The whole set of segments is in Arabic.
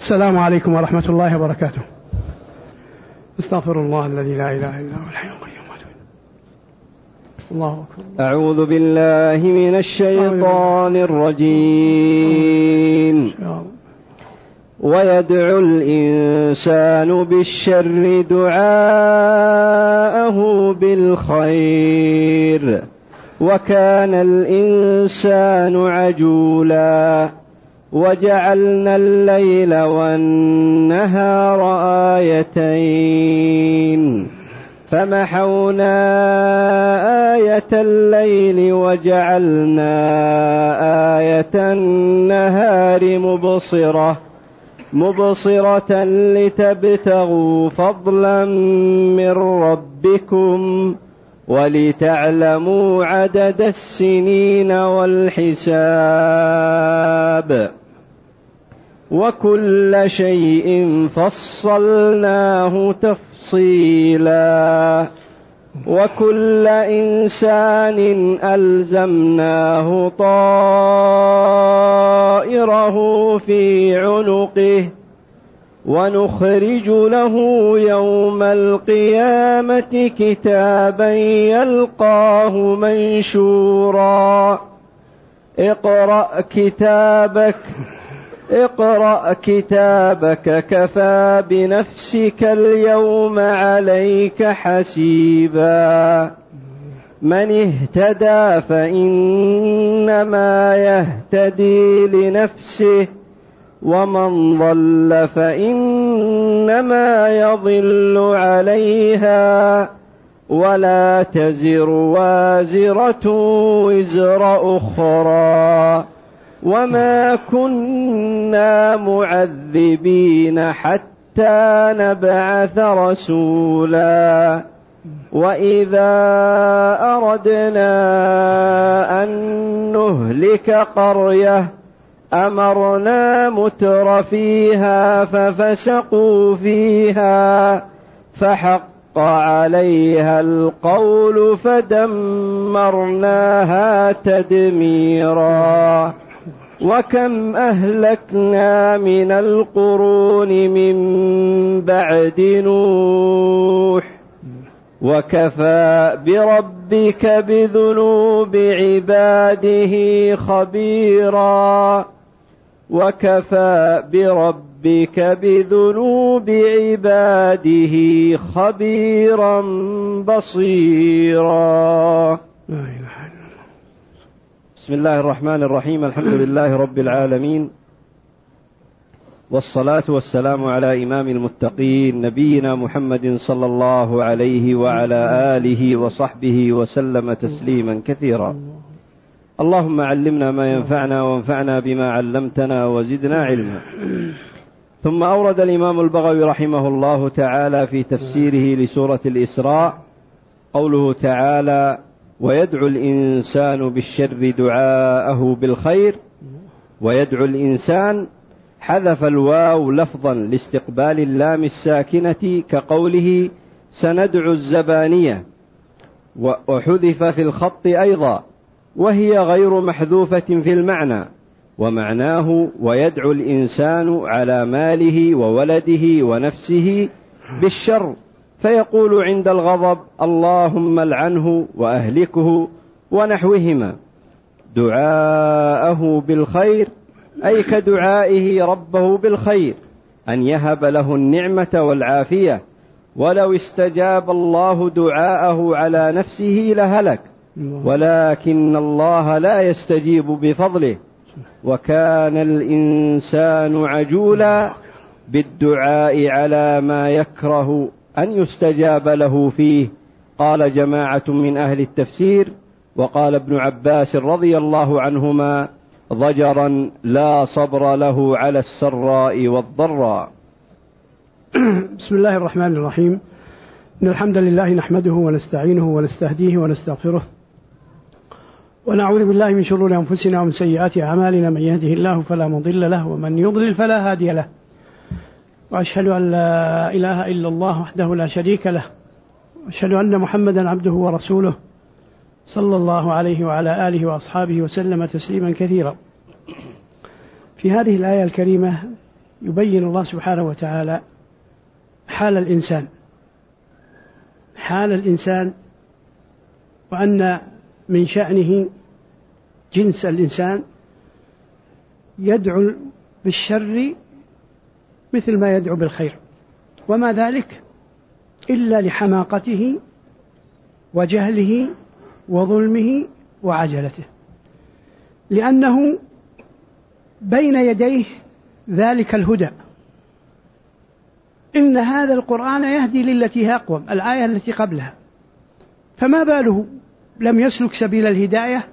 السلام عليكم ورحمة الله وبركاته. استغفر الله الذي لا إله إلا هو الحي القيوم. الله أكبر. أعوذ بالله من الشيطان الرجيم. ويدعو الإنسان بالشر دعاءه بالخير وكان الإنسان عجولا وجعلنا الليل والنهار آيتين فمحونا آية الليل وجعلنا آية النهار مبصرة لتبتغوا فضلا من ربكم ولتعلموا عدد السنين والحساب وكل شيء فصلناه تفصيلا وكل إنسان ألزمناه طائره في عنقه ونخرج له يوم القيامة كتابا يلقاه منشورا اقرأ كتابك كفى بنفسك اليوم عليك حسيبا من اهتدى فإنما يهتدي لنفسه ومن ضل فإنما يضل عليها ولا تزر وازرة وزر أخرى وما كنا معذبين حتى نبعث رسولا وإذا أردنا أن نهلك قرية أمرنا متر فيها ففسقوا فيها فحق عليها القول فدمرناها تدميرا وكم أهلكنا من القرون من بعد نوح وكفى بربك بذنوب عباده خبيرا وكفى بربك بذنوب عباده خبيرا بصيرا. بسم الله الرحمن الرحيم. الحمد لله رب العالمين والصلاة والسلام على إمام المتقين نبينا محمد صلى الله عليه وعلى آله وصحبه وسلم تسليما كثيرا. اللهم علمنا ما ينفعنا وانفعنا بما علمتنا وزدنا علما. ثم أورد الإمام البغوي رحمه الله تعالى في تفسيره لسورة الإسراء قوله تعالى ويدعو الإنسان بالشر دعاءه بالخير. ويدعو الإنسان حذف الواو لفظا لاستقبال اللام الساكنة كقوله سندعو الزبانية وحذف في الخط أيضا وهي غير محذوفة في المعنى ومعناه ويدعو الإنسان على ماله وولده ونفسه بالشر فيقول عند الغضب اللهم لعنه وأهلكه ونحوهما. دعاءه بالخير أي كدعائه ربه بالخير أن يهب له النعمة والعافية ولو استجاب الله دعاءه على نفسه لهلك ولكن الله لا يستجيب بفضله وكان الإنسان عجولا بالدعاء على ما يكره أن يستجاب له فيه. قال جماعة من أهل التفسير وقال ابن عباس رضي الله عنهما ضجرا لا صبر له على السراء والضراء. بسم الله الرحمن الرحيم. إن الحمد لله نحمده ونستعينه ونستهديه ونستغفره ونعوذ بالله من شرور أنفسنا ومن سيئات أعمالنا من يهده الله فلا مضل له ومن يضلل فلا هادي له وأشهد أن لا إله إلا الله وحده لا شريك له وأشهد أن محمدا عبده ورسوله صلى الله عليه وعلى آله وأصحابه وسلم تسليما كثيرا. في هذه الآية الكريمة يبين الله سبحانه وتعالى حال الإنسان وأن من شأنه جنس الإنسان يدعو بالشر مثل ما يدعو بالخير، وما ذلك إلا لحماقته وجهله وظلمه وعجلته، لأنه بين يديه ذلك الهدى. إن هذا القرآن يهدي للتي هي أقوم، الآية التي قبلها، فما باله لم يسلك سبيل الهداية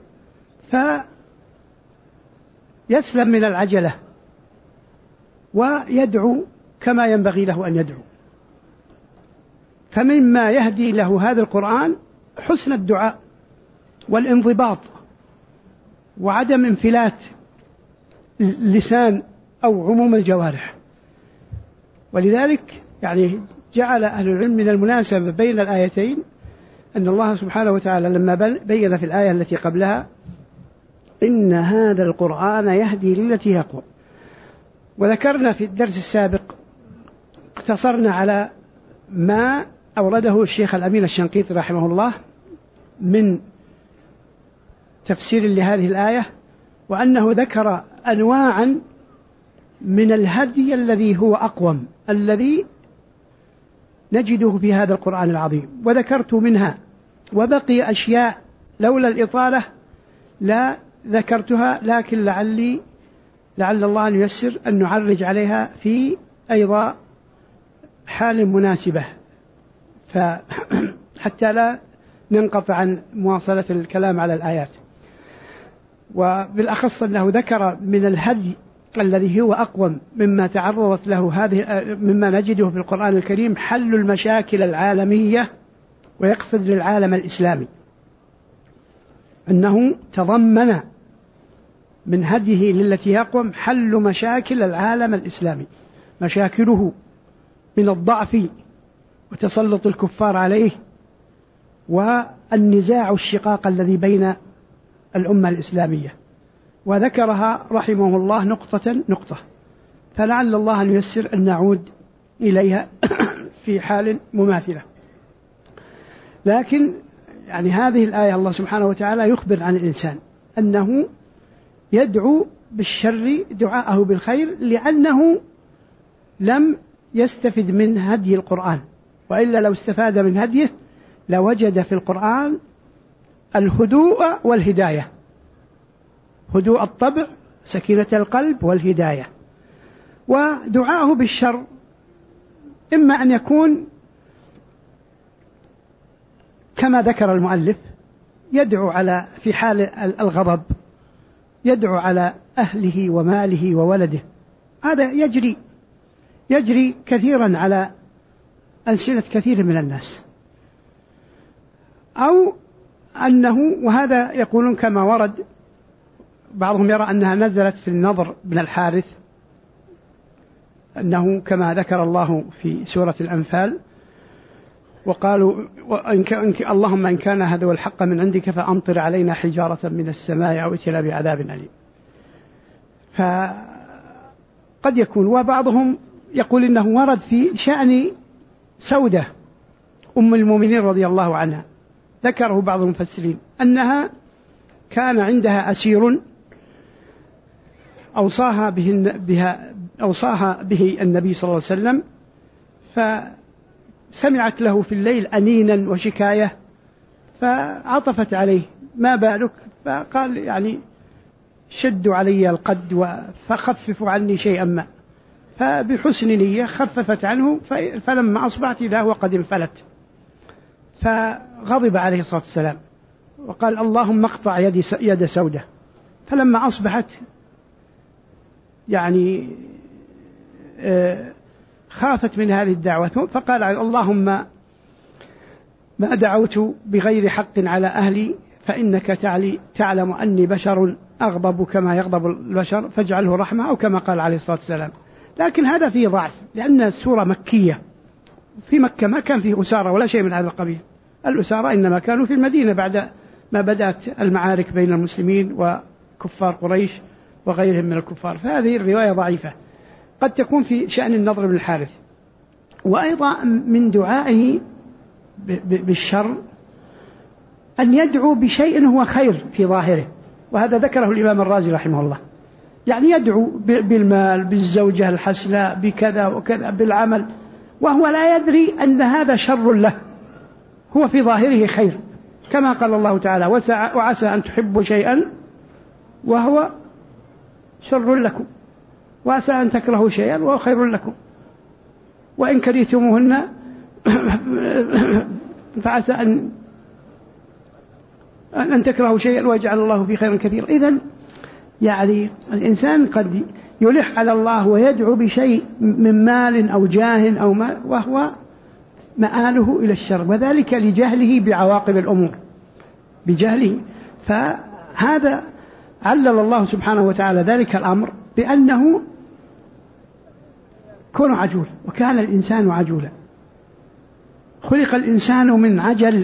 فيسلم من العجلة ويدعو كما ينبغي له أن يدعو. فمما يهدي له هذا القرآن حسن الدعاء والانضباط وعدم انفلات اللسان أو عموم الجوارح. ولذلك يعني جعل أهل العلم من المناسبة بين الآيتين أن الله سبحانه وتعالى لما بين في الآية التي قبلها إن هذا القرآن يهدي للتي هي أقوم، وذكرنا في الدرس السابق اقتصرنا على ما أورده الشيخ الأمين الشنقيطي رحمه الله من تفسير لهذه الآية، وأنه ذكر أنواعا من الهدي الذي هو أقوم الذي نجده في هذا القرآن العظيم، وذكرت منها، وبقي أشياء لولا الإطالة لا ذكرتها، لكن لعل الله أن ييسر أن نعرج عليها في أيضا حال مناسبة، حتى لا ننقطع عن مواصلة الكلام على الآيات. وبالأخص أنه ذكر من الهدي الذي هو أقوم مما تعرضت له مما نجده في القرآن الكريم حل المشاكل العالمية، ويقصد للعالم الإسلامي، أنه تضمن من هديه للتي يقوم حل مشاكل العالم الإسلامي، مشاكله من الضعف وتسلط الكفار عليه والنزاع والشقاق الذي بين الأمة الإسلامية، وذكرها رحمه الله نقطة، فلعل الله أن ييسر أن نعود إليها في حال مماثلة. لكن يعني هذه الآية الله سبحانه وتعالى يخبر عن الإنسان أنه يدعو بالشر دعاءه بالخير، لأنه لم يستفد من هدي القرآن، وإلا لو استفاد من هديه لوجد في القرآن الهدوء والهداية، هدوء الطبع، سكينة القلب، والهداية. ودعاءه بالشر إما أن يكون كما ذكر المؤلف يدعو في حال الغضب، يدعو على أهله وماله وولده، هذا يجري كثيرا على ألسنة كثير من الناس، أو أنه، وهذا يقولون كما ورد، بعضهم يرى أنها نزلت في النضر بن الحارث، أنه كما ذكر الله في سورة الأنفال وقالوا اللهم إن كان هذا هو الحق من عندك فأمطر علينا حجارة من السماء أو ائتنا بعذاب أليم. فقد يكون. وبعضهم يقول إنه ورد في شأن سودة أم المؤمنين رضي الله عنها، ذكره بعض المفسرين أنها كان عندها أسير أوصاها به النبي صلى الله عليه وسلم، فسمعت له في الليل أنينا وشكاية، فعطفت عليه ما بالك، فقال يعني شدوا علي القد فخففوا عني شيئا ما، فبحسن نية خففت عنه، فلما أصبحت إذا هو قد انفلت، فغضب عليه الصلاة والسلام وقال اللهم اقطع يد سودة. فلما أصبحت يعني خافت من هذه الدعوة، فقال اللهم ما دعوت بغير حق على أهلي فإنك تعلم أني بشر أغضب كما يغضب البشر فاجعله رحمة، أو كما قال عليه الصلاة والسلام. لكن هذا فيه ضعف، لأن السورة مكية، في مكة ما كان فيه أسارة ولا شيء من هذا القبيل، الأسارة إنما كانوا في المدينة بعد ما بدأت المعارك بين المسلمين وكفار قريش وغيرهم من الكفار، فهذه الرواية ضعيفة. قد تكون في شأن النضر بن الحارث. وأيضا من دعائه بالشر أن يدعو بشيء هو خير في ظاهره، وهذا ذكره الإمام الرازي رحمه الله، يعني يدعو بالمال، بالزوجة الحسناء، بكذا وكذا، بالعمل، وهو لا يدري أن هذا شر له، هو في ظاهره خير، كما قال الله تعالى: وعسى أن تحبوا شيئا وهو شر لكم، وعسى أن تكرهوا شيئا وهو خير لكم، وإن كرهتموهن فعسى أن تكرهوا شيئا ويجعل الله فيه خيرا كثيرا. إذن يعني الإنسان قد يلح على الله ويدعو بشيء من مال أو جاه أو ما، وهو مآله إلى الشر، وذلك لجهله بعواقب الأمور، بجهله. فهذا علل الله سبحانه وتعالى ذلك الأمر بأنه كون عجول، وكان الإنسان عجولا، خلق الإنسان من عجل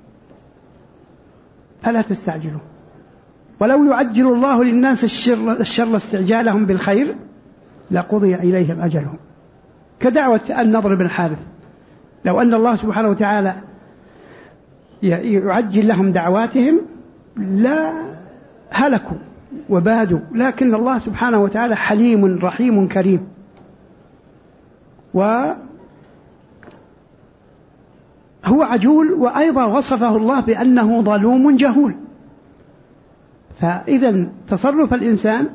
فلا تستعجلوا، ولو يعجل الله للناس الشر استعجالهم بالخير لقضي إليهم أجلهم، كدعوة النضر بن الحارث. لو أن الله سبحانه وتعالى يعجل لهم دعواتهم لا هلكوا وبادوا، لكن الله سبحانه وتعالى حليم رحيم كريم. وهو عجول، وأيضا وصفه الله بأنه ظلوم جهول. فإذا تصرف الإنسان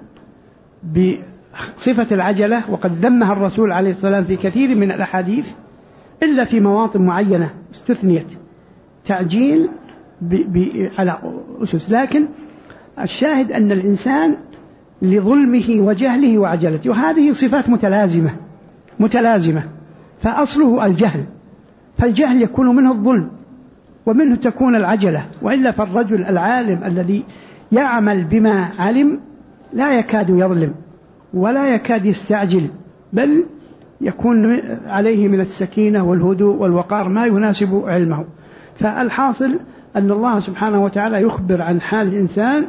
بصفة العجلة، وقد ذمها الرسول عليه السلام في كثير من الأحاديث إلا في مواطن معينة استثنيت تعجيل على أسس، لكن الشاهد أن الإنسان لظلمه وجهله وعجلته، وهذه صفات متلازمة، فأصله الجهل، فالجهل يكون منه الظلم ومنه تكون العجلة، وإلا فالرجل العالم الذي يعمل بما علم لا يكاد يظلم ولا يكاد يستعجل، بل يكون عليه من السكينة والهدوء والوقار ما يناسب علمه. فالحاصل أن الله سبحانه وتعالى يخبر عن حال الإنسان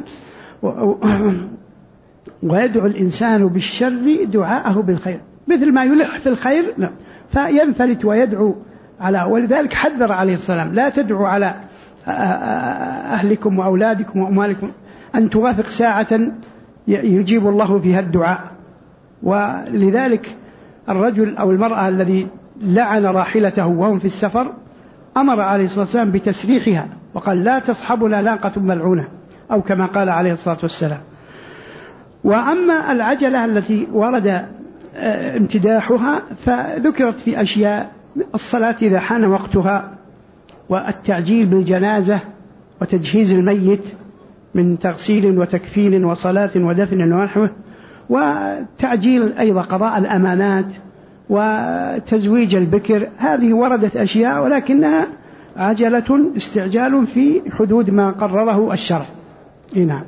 ويدعو الإنسان بالشر دعاءه بالخير، مثل ما يلح في الخير فينفلت ويدعو على. ولذلك حذر عليه السلام: لا تدعوا على أهلكم وأولادكم وأموالكم، أن توافق ساعة يجيب الله فيها الدعاء. ولذلك الرجل أو المرأة الذي لعن راحلته وهم في السفر أمر عليه الصلاة والسلام بتسريحها، وقال: لا تصحبنا ناقة ملعونة، أو كما قال عليه الصلاة والسلام. وأما العجلة التي ورد امتداحها فذكرت في أشياء: الصلاة إذا حان وقتها، والتعجيل بالجنازة وتجهيز الميت من تغسيل وتكفين وصلاة ودفن ونحوه، وتعجيل أيضا قضاء الأمانات وتزويج البكر. هذه وردت أشياء، ولكنها عجلة استعجال في حدود ما قرره الشرع. نعم.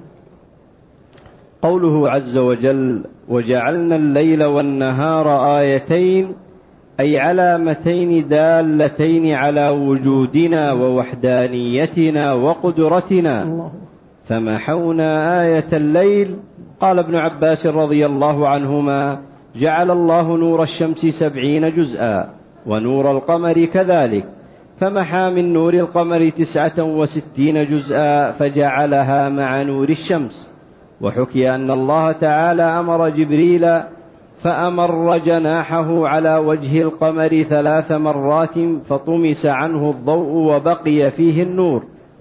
قوله عز وجل: وجعلنا الليل والنهار آيتين، أي علامتين دالتين على وجودنا ووحدانيتنا وقدرتنا، فمحونا آية الليل. قال ابن عباس رضي الله عنهما: جعل الله نور الشمس 70 جزءا ونور القمر كذلك، فمحى من نور القمر 69 جزءا فجعلها مع نور الشمس. وحكي أن الله تعالى أمر جبريل فأمر جناحه على وجه القمر 3 مرات فطمس عنه الضوء وبقي فيه النور.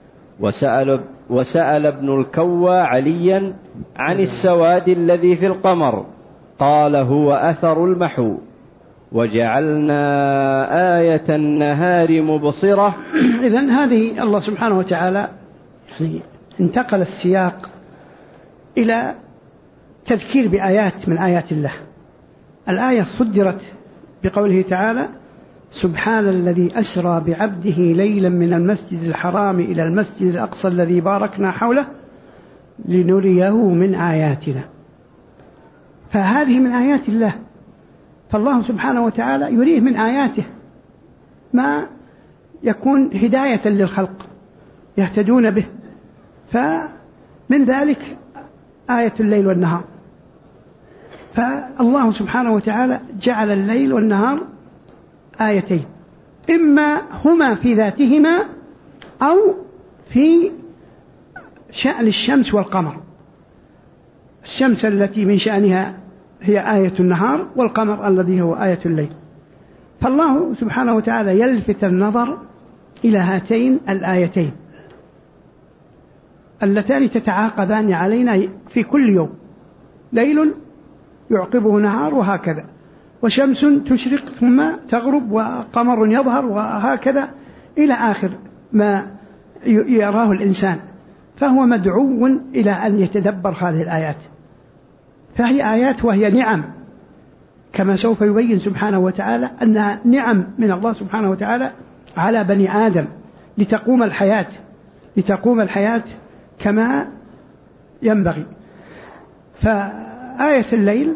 وسأل ابن الكوى عليا عن السواد الذي في القمر، قال: هو أثر المحو. وجعلنا آية النهار مبصرة. إذن هذه الله سبحانه وتعالى يعني انتقل السياق إلى تذكير بآيات من آيات الله. الآية صدرت بقوله تعالى: سبحان الذي أسرى بعبده ليلا من المسجد الحرام إلى المسجد الأقصى الذي باركنا حوله لنريه من آياتنا. فهذه من آيات الله، فالله سبحانه وتعالى يريه من آياته ما يكون هداية للخلق يهتدون به. فمن ذلك آية الليل والنهار، فالله سبحانه وتعالى جعل الليل والنهار آيتين، إما هما في ذاتهما أو في شأن الشمس والقمر. الشمس التي من شأنها هي آية النهار، والقمر الذي هو آية الليل. فالله سبحانه وتعالى يلفت النظر إلى هاتين الآيتين اللتان تتعاقبان علينا في كل يوم، ليل يعقبه نهار وهكذا، وشمس تشرق ثم تغرب، وقمر يظهر، وهكذا إلى آخر ما يراه الإنسان. فهو مدعو إلى أن يتدبر هذه الآيات، فهي آيات وهي نعم، كما سوف يبين سبحانه وتعالى أنها نعم من الله سبحانه وتعالى على بني آدم لتقوم الحياة كما ينبغي. فآية الليل،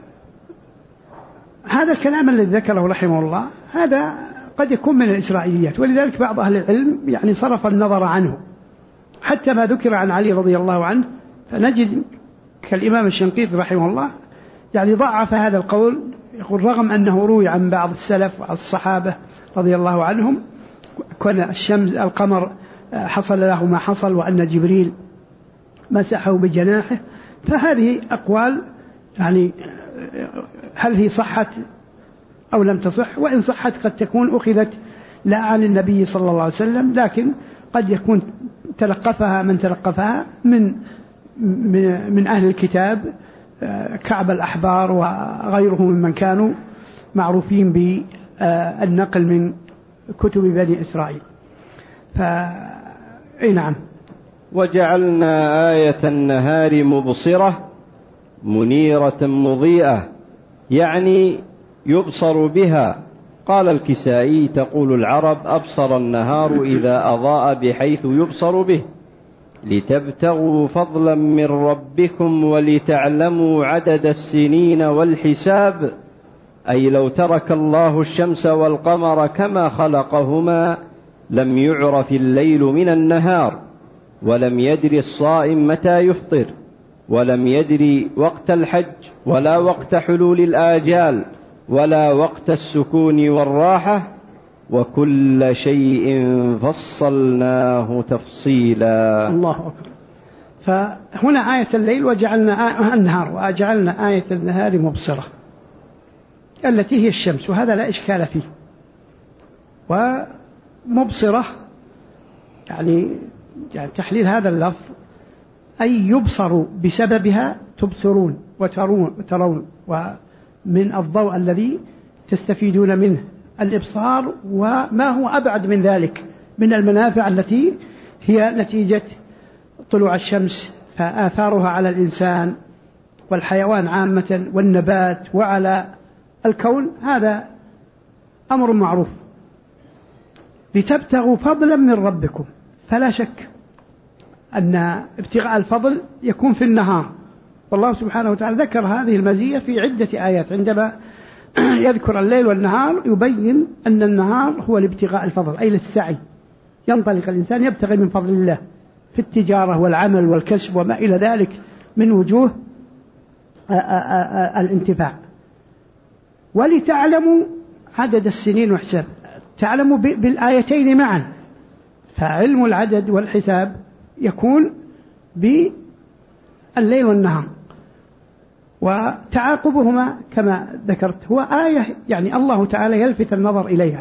هذا الكلام الذي ذكره رحمه الله هذا قد يكون من الإسرائيليات، ولذلك بعض أهل العلم يعني صرف النظر عنه، حتى ما ذكر عن علي رضي الله عنه فنجد كالإمام الشنقيطي رحمه الله يعني ضعف هذا القول، يقول رغم أنه روي عن بعض السلف وعن الصحابة رضي الله عنهم كان القمر حصل له ما حصل، وأن جبريل مسحه بجناحه. فهذه أقوال يعني هل هي صحت أو لم تصح؟ وإن صحت قد تكون أخذت لا عن النبي صلى الله عليه وسلم، لكن قد يكون تلقفها من تلقفها من أهل الكتاب كعب الأحبار وغيرهم ممن كانوا معروفين بالنقل من كتب بني إسرائيل. نعم. وجعلنا آية النهار مبصرة منيرة مضيئة، يعني يبصر بها. قال الكسائي تقول العرب أبصر النهار إذا أضاء بحيث يبصر به، لتبتغوا فضلا من ربكم ولتعلموا عدد السنين والحساب، أي لو ترك الله الشمس والقمر كما خلقهما لم يعرف الليل من النهار، ولم يدري الصائم متى يفطر، ولم يدري وقت الحج، ولا وقت حلول الآجال، ولا وقت السكون والراحة، وكل شيء فصلناه تفصيلا. الله أكبر. فهنا آية الليل وجعلنا النهار، وجعلنا آية النهار مبصرة التي هي الشمس، وهذا لا إشكال فيه. ومبصرة يعني تحليل هذا اللفظ أي يبصر بسببها، تبصرون وترون، ومن الضوء الذي تستفيدون منه الإبصار، وما هو أبعد من ذلك من المنافع التي هي نتيجة طلوع الشمس، فآثارها على الإنسان والحيوان عامة والنبات وعلى الكون، هذا أمر معروف. لتبتغوا فضلا من ربكم، فلا شك أن ابتغاء الفضل يكون في النهار، والله سبحانه وتعالى ذكر هذه المزية في عدة آيات. عندما يذكر الليل والنهار يبين أن النهار هو لابتغاء الفضل، أي للسعي، ينطلق الإنسان يبتغي من فضل الله في التجارة والعمل والكسب وما إلى ذلك من وجوه الانتفاع. ولتعلموا عدد السنين وحساب، تعلموا بالآيتين معا، فعلم العدد والحساب يكون بالليل والنهار، وتعاقبهما كما ذكرت هو آية يعني الله تعالى يلفت النظر إليها.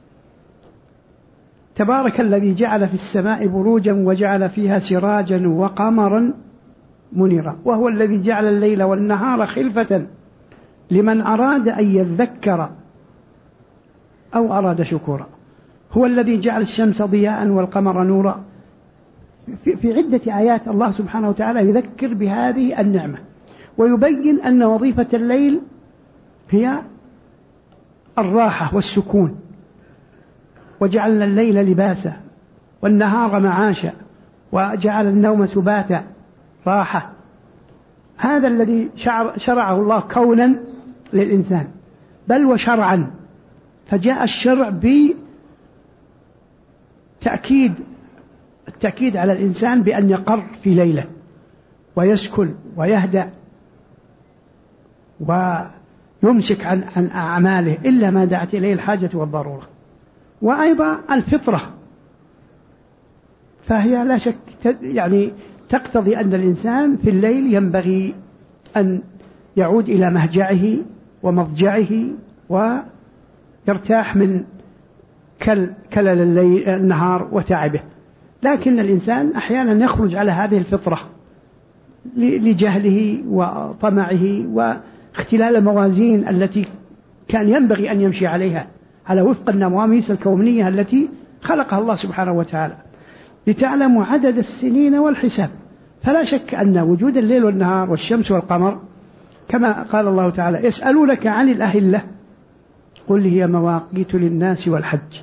تبارك الذي جعل في السماء بروجا وجعل فيها سراجا وقمرا منيرا، وهو الذي جعل الليل والنهار خلفة لمن أراد أن يذكر أو أراد شكورا. هو الذي جعل الشمس ضياء والقمر نورا. في عدة آيات الله سبحانه وتعالى يذكر بهذه النعمة، ويبين أن وظيفة الليل هي الراحة والسكون. وجعلنا الليل لباسا والنهار معاشا وجعل النوم سباتا راحة. هذا الذي شرعه الله كونا للإنسان، بل وشرعا. فجاء الشرع التأكيد على الإنسان بأن يقر في ليلة ويسكن ويهدأ ويمسك عن أعماله إلا ما دعت إليه الحاجة والضرورة. وأيضا الفطرة، فهي لا شك يعني تقتضي أن الإنسان في الليل ينبغي أن يعود إلى مهجعه ومضجعه ويرتاح من كلل النهار وتعبه. لكن الإنسان أحيانا يخرج على هذه الفطرة لجهله وطمعه واختلال الموازين التي كان ينبغي أن يمشي عليها على وفق النواميس الكونية التي خلقها الله سبحانه وتعالى، لتعلموا عدد السنين والحساب. فلا شك أن وجود الليل والنهار والشمس والقمر كما قال الله تعالى: يسألونك عن الأهلة قل هي مواقيت للناس والحج.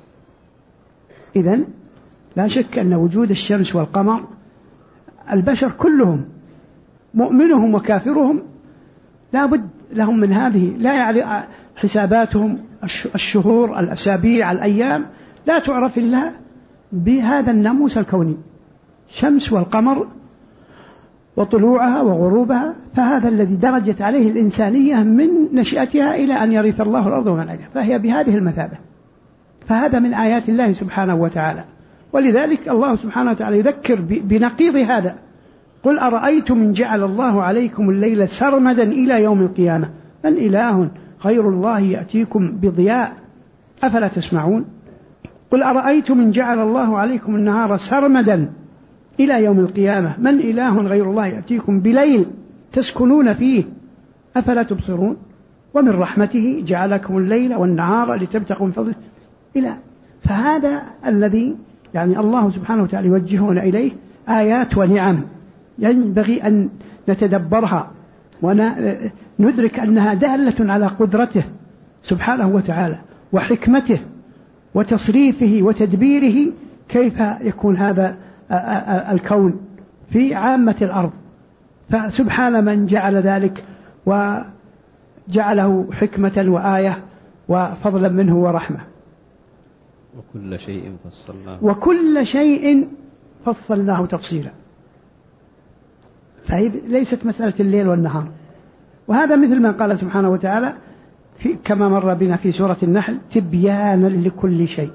إذن لا شك أن وجود الشمس والقمر البشر كلهم مؤمنهم وكافرهم لا بد لهم من هذه، لا يعني حساباتهم الشهور الأسابيع الأيام لا تعرف إلا بهذا الناموس الكوني، الشمس والقمر وطلوعها وغروبها. فهذا الذي درجت عليه الإنسانية من نشأتها إلى أن يرث الله الأرض ومن عليها، فهي بهذه المثابة. فهذا من آيات الله سبحانه وتعالى. ولذلك الله سبحانه وتعالى يذكر بنقيض هذا: قل أرأيتم إن جعل الله عليكم الليل سرمدا إلى يوم القيامة من إله غير الله يأتيكم بضياء أفلا تسمعون. قل أرأيتم إن جعل الله عليكم النهار سرمدا إلى يوم القيامة من إله غير الله يأتيكم بليل تسكنون فيه أفلا تبصرون. ومن رحمته جعلكم الليل والنهار لتبتغوا من فضله إلى. فهذا الذي يعني الله سبحانه وتعالى يوجهنا إليه آيات ونعم ينبغي أن نتدبرها وندرك أنها دالة على قدرته سبحانه وتعالى وحكمته وتصريفه وتدبيره، كيف يكون هذا الكون في عامة الأرض. فسبحان من جعل ذلك وجعله حكمة وآية وفضلا منه ورحمة. وكل شيء فصلناه تفصيلا. فهي ليست مسألة الليل والنهار. وهذا مثل ما قال سبحانه وتعالى كما مر بنا في سورة النحل: تبيانا لكل شيء.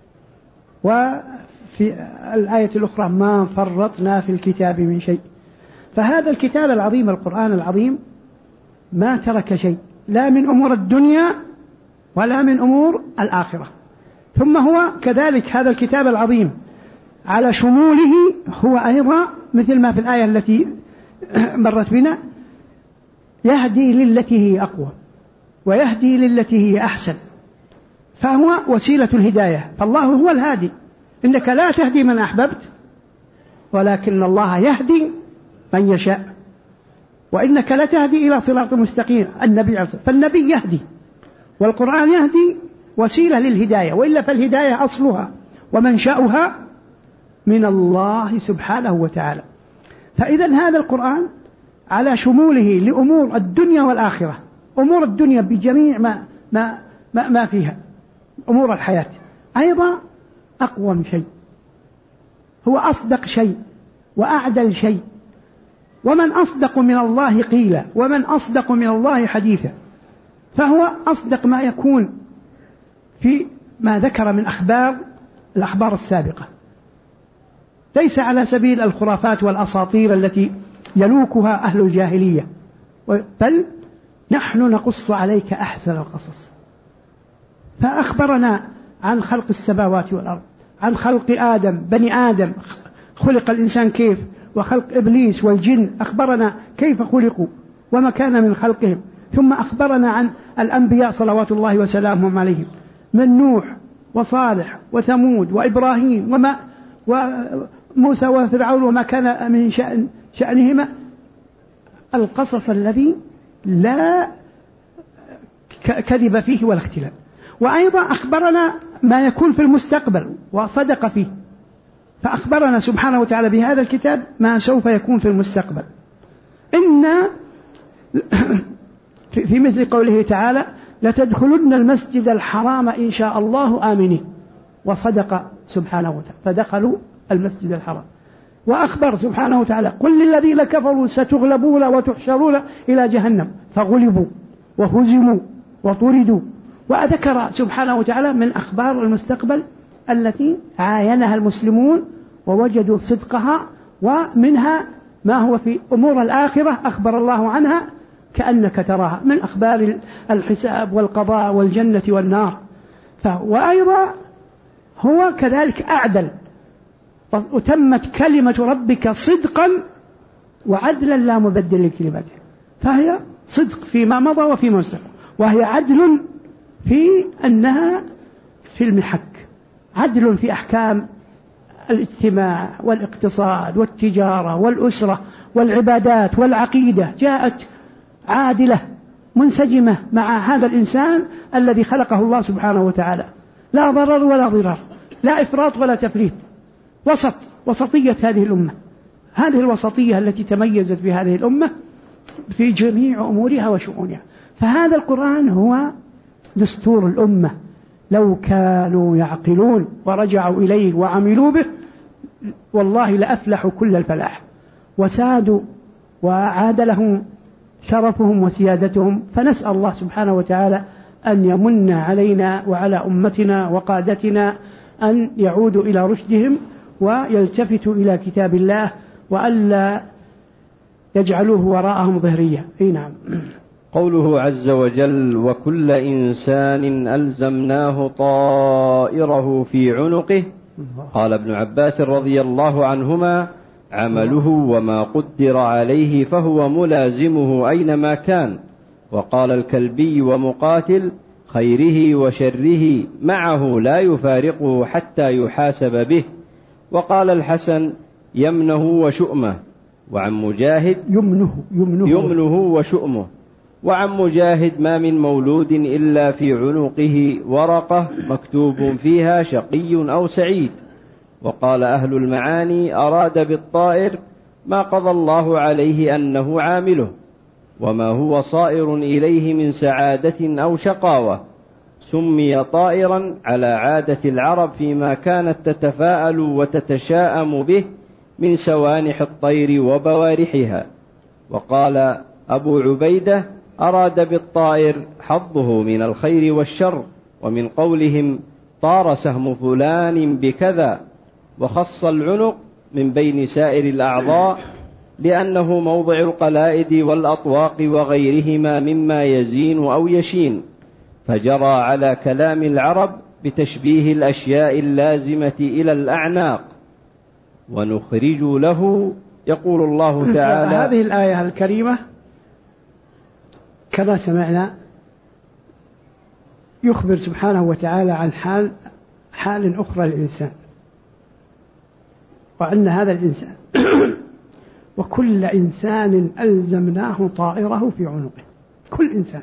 وفي الآية الأخرى: ما فرطنا في الكتاب من شيء. فهذا الكتاب العظيم القرآن العظيم ما ترك شيء، لا من أمور الدنيا ولا من أمور الآخرة. ثم هو كذلك هذا الكتاب العظيم على شموله هو أيضا مثل ما في الآية التي مرت بنا: يهدي للتي هي أقوى ويهدي للتي هي أحسن. فهو وسيلة الهداية، فالله هو الهادي. إنك لا تهدي من أحببت ولكن الله يهدي من يشاء. وإنك لا تهدي إلى صراط مستقيم. فالنبي يهدي والقرآن يهدي وسيلة للهداية، وإلا فالهداية أصلها ومنشأها من الله سبحانه وتعالى. فإذا هذا القرآن على شموله لأمور الدنيا والآخرة، أمور الدنيا بجميع ما فيها، أمور الحياة أيضا أقوم شيء، هو أصدق شيء وأعدل شيء. ومن أصدق من الله قيلا ومن أصدق من الله حديثا. فهو أصدق ما يكون في ما ذكر من الأخبار السابقة، ليس على سبيل الخرافات والأساطير التي يلوكها أهل الجاهلية، بل نحن نقص عليك أحسن القصص. فأخبرنا عن خلق السماوات والأرض، عن خلق آدم، بني آدم، خلق الإنسان كيف، وخلق إبليس والجن أخبرنا كيف خلقوا وما كان من خلقهم. ثم أخبرنا عن الأنبياء صلوات الله وسلامهم عليهم، من نوح وصالح وثمود وإبراهيم وموسى وفرعون وما كان من شأنهما، القصص الذي لا كذب فيه ولا اختلاف. وأيضا أخبرنا ما يكون في المستقبل وصدق فيه، فأخبرنا سبحانه وتعالى بهذا الكتاب ما سوف يكون في المستقبل. إن في مثل قوله تعالى: لتدخلن المسجد الحرام إن شاء الله آمنين. وصدق سبحانه وتعالى، فدخلوا المسجد الحرام. وأخبر سبحانه وتعالى قل للذين كفروا ستغلبون وتحشرون إلى جهنم، فغلبوا وهزموا وطردوا. وذكر سبحانه وتعالى من أخبار المستقبل التي عاينها المسلمون ووجدوا صدقها، ومنها ما هو في أمور الآخرة أخبر الله عنها كأنك تراها من أخبار الحساب والقضاء والجنة والنار. وأيضا هو كذلك أعدل، وتمت كلمة ربك صدقا وعدلا لا مبدل لكلمته، فهي صدق فيما مضى وفيما مستقبل، وهي عدل في أنها في المحك، عدل في أحكام الاجتماع والاقتصاد والتجارة والأسرة والعبادات والعقيدة، جاءت عادلة منسجمة مع هذا الإنسان الذي خلقه الله سبحانه وتعالى، لا ضرر ولا ضرار، لا إفراط ولا تفريط، وسطية هذه الأمة، هذه الوسطية التي تميزت بهذه الأمة في جميع أمورها وشؤونها. فهذا القرآن هو دستور الأمة، لو كانوا يعقلون ورجعوا إليه وعملوا به والله لأفلحوا كل الفلاح وسادوا وعاد لهم شرفهم وسيادتهم. فنسأل الله سبحانه وتعالى أن يمن علينا وعلى أمتنا وقادتنا أن يعودوا إلى رشدهم ويلتفتوا إلى كتاب الله وألا يجعلوه وراءهم ظهرية. نعم. قوله عز وجل وكل إنسان ألزمناه طائره في عنقه، قال ابن عباس رضي الله عنهما عمله وما قدر عليه فهو ملازمه أينما كان. وقال الكلبي ومقاتل خيره وشره معه لا يفارقه حتى يحاسب به. وقال الحسن يمنه وشؤمه. وعن مجاهد يمنه وشؤمه. وعن مجاهد ما من مولود إلا في عنقه ورقة مكتوب فيها شقي أو سعيد. وقال أهل المعاني أراد بالطائر ما قضى الله عليه أنه عامله وما هو صائر إليه من سعادة أو شقاوة، سمي طائرا على عادة العرب فيما كانت تتفاءل وتتشاءم به من سوانح الطير وبوارحها. وقال أبو عبيدة أراد بالطائر حظه من الخير والشر، ومن قولهم طار سهم فلان بكذا. وخص العنق من بين سائر الأعضاء لأنه موضع القلائد والأطواق وغيرهما مما يزين أو يشين، فجرى على كلام العرب بتشبيه الأشياء اللازمة إلى الأعناق. ونخرج له، يقول الله تعالى هذه الآية الكريمة كما سمعنا يخبر سبحانه وتعالى عن حال أخرى للإنسان، وأن هذا الإنسان وكل إنسان ألزمناه طائره في عنقه، كل إنسان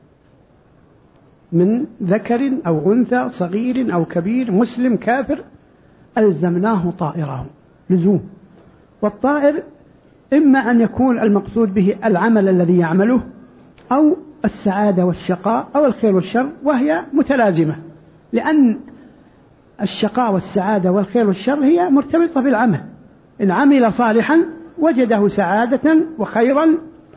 من ذكر أو أنثى، صغير أو كبير، مسلم كافر، ألزمناه طائره لزوم. والطائر إما أن يكون المقصود به العمل الذي يعمله أو السعادة والشقاء أو الخير والشر، وهي متلازمة، لأن الشقاء والسعادة والخير والشر هي مرتبطة بالعمل. إن عمل صالحا وجده سعادة وخيرا،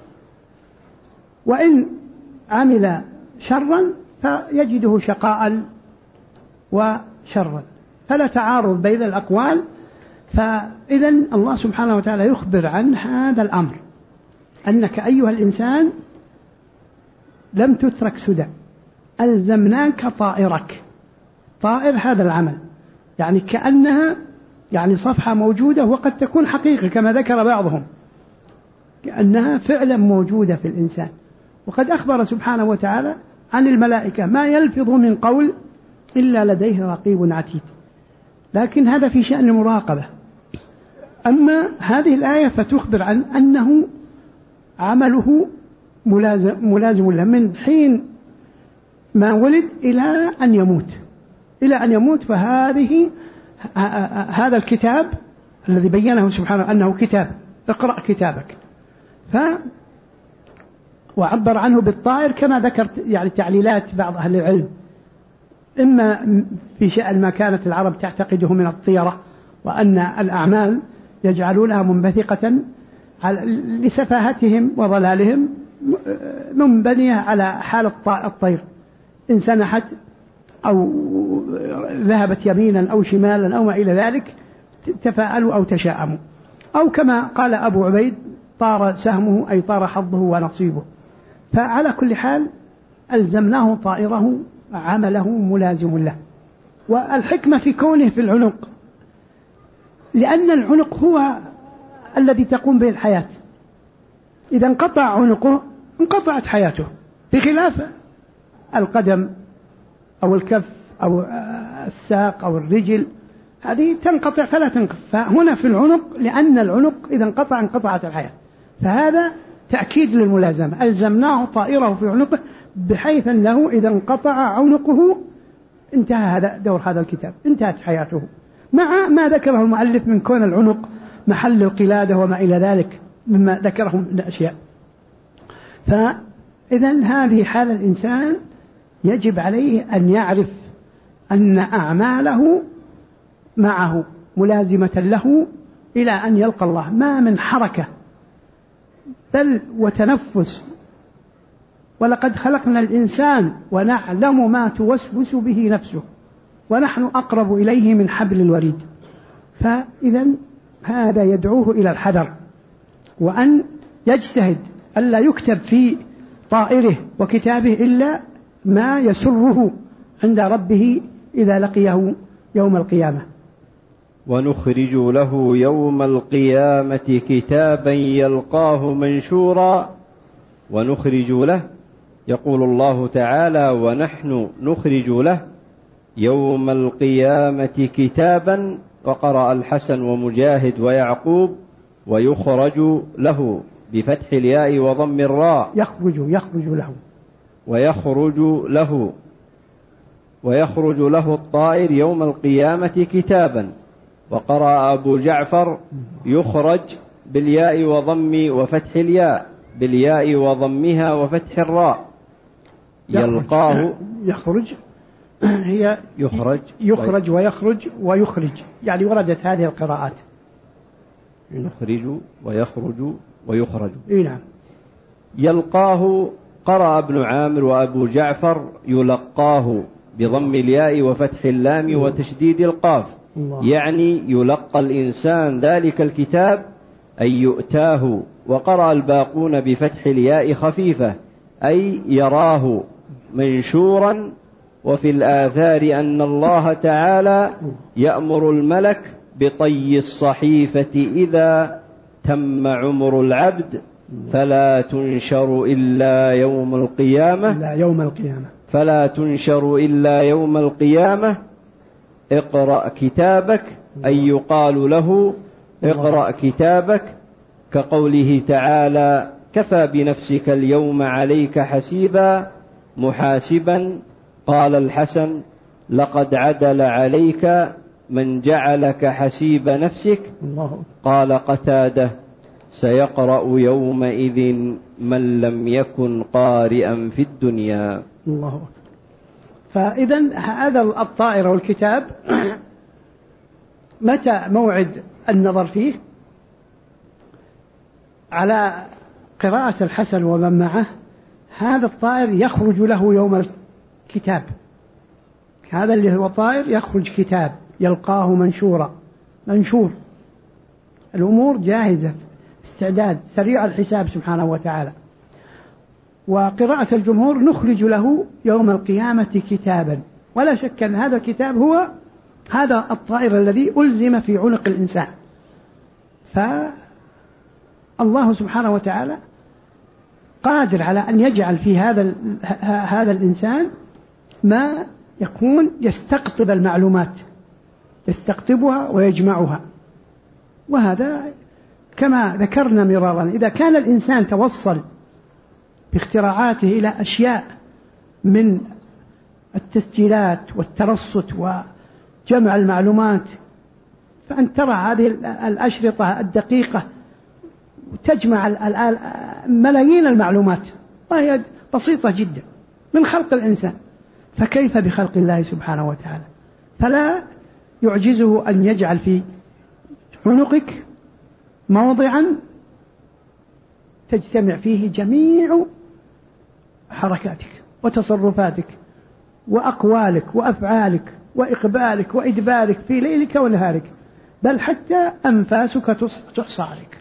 وإن عمل شرا فيجده شقاء وشرا، فلا تعارض بين الأقوال. فإذا الله سبحانه وتعالى يخبر عن هذا الأمر، أنك أيها الإنسان لم تترك سدى، ألزمناك طائرك. طائر هذا العمل، يعني كأنها يعني صفحة موجودة، وقد تكون حقيقة كما ذكر بعضهم، كأنها فعلا موجودة في الإنسان. وقد أخبر سبحانه وتعالى عن الملائكة ما يلفظ من قول إلا لديه رقيب عتيد، لكن هذا في شأن المراقبة. أما هذه الآية فتخبر عن أنه عمله ملازم له من حين ما ولد إلى أن يموت. فهذه هذا الكتاب الذي بينه سبحانه أنه كتاب، اقرأ كتابك. وعبر عنه بالطائر كما ذكرت يعني تعليلات بعض أهل العلم، إما في شأن ما كانت العرب تعتقده من الطيرة، وأن الأعمال يجعلونها منبثقة لسفاهتهم وضلالهم، منبنية على حال الطير، إن سنحت أو ذهبت يمينا أو شمالا أو ما إلى ذلك تفاءلوا أو تشاءموا، أو كما قال أبو عبيد طار سهمه أي طار حظه ونصيبه. فعلى كل حال ألزمناه طائره عمله ملازم له. والحكمة في كونه في العنق، لأن العنق هو الذي تقوم به الحياة، إذا انقطع عنقه انقطعت حياته، بخلاف القدم أو الكف أو الساق أو الرجل، هذه تنقطع فلا تنقطع. فهنا في العنق لأن العنق إذا انقطع انقطعت الحياة، فهذا تأكيد للملازمة، ألزمناه طائره في عنقه بحيث أنه إذا انقطع عنقه انتهى هذا دور هذا الكتاب، انتهت حياته، مع ما ذكره المؤلف من كون العنق محل القلادة وما إلى ذلك مما ذكره من الأشياء. فإذا هذه حال الإنسان يجب عليه أن يعرف أن أعماله معه ملازمة له إلى أن يلقى الله، ما من حركة بل وتنفس، ولقد خلقنا الإنسان ونعلم ما توسوس به نفسه ونحن أقرب إليه من حبل الوريد. فإذا هذا يدعوه إلى الحذر، وأن يجتهد ألا يكتب في طائره وكتابه إلا ما يسره عند ربه إذا لقيه يوم القيامة. ونخرج له يوم القيامة كتابا يلقاه منشورا. ونخرج له، يقول الله تعالى: ونحن نخرج له يوم القيامة كتابا، وقرأ الحسن ومجاهد ويعقوب: ويخرج له بفتح الياء وضم الراء، ويخرج له الطائر يوم القيامة كتابا. وقرأ أبو جعفر: يخرج بالياء وضم وفتح الياء، بالياء وضمها وفتح الراء. يلقاه يخرج هي يخرج ويخرج ويخرج، يعني وردت هذه القراءات، يخرج ويخرج ويخرج. نعم. يلقاه قرأ ابن عامر وأبو جعفر: يلقاه بضم الياء وفتح اللام وتشديد القاف، يعني يلقى الإنسان ذلك الكتاب أي يؤتاه. وقرأ الباقون بفتح الياء خفيفة أي يراه منشورا. وفي الآثار أن الله تعالى يأمر الملك بطي الصحيفة إذا تم عمر العبد فلا تنشر إلا يوم القيامة. اقرأ كتابك، أي يقال له اقرأ كتابك، كقوله تعالى: كفى بنفسك اليوم عليك حسيبا محاسبا. قال الحسن: لقد عدل عليك من جعلك حسيب نفسك. قال قتادة: سيقرأ يومئذ من لم يكن قارئا في الدنيا. الله أكبر. فإذا هذا الطائر والكتاب متى موعد النظر فيه؟ على قراءة الحسن ومن معه، هذا الطائر يخرج له يوم الكتاب، هذا اللي هو طائر يخرج كتاب يلقاه منشور، الأمور جاهزة، استعداد سريع الحساب سبحانه وتعالى. وقراءة الجمهور: نخرج له يوم القيامة كتابا. ولا شك أن هذا الكتاب هو هذا الطائر الذي ألزم في عنق الإنسان. فالله سبحانه وتعالى قادر على أن يجعل في هذا الإنسان ما يكون يستقطب المعلومات، يستقطبها ويجمعها. وهذا كما ذكرنا مرارا، إذا كان الإنسان توصل باختراعاته إلى أشياء من التسجيلات والترصد وجمع المعلومات، فأن ترى هذه الأشرطة الدقيقة تجمع ملايين المعلومات وهي بسيطة جدا من خلق الإنسان، فكيف بخلق الله سبحانه وتعالى؟ فلا يعجزه أن يجعل في عنقك موضعا تجتمع فيه جميع حركاتك وتصرفاتك وأقوالك وأفعالك وإقبالك وإدبارك في ليلك ونهارك، بل حتى أنفاسك تحصى عليك.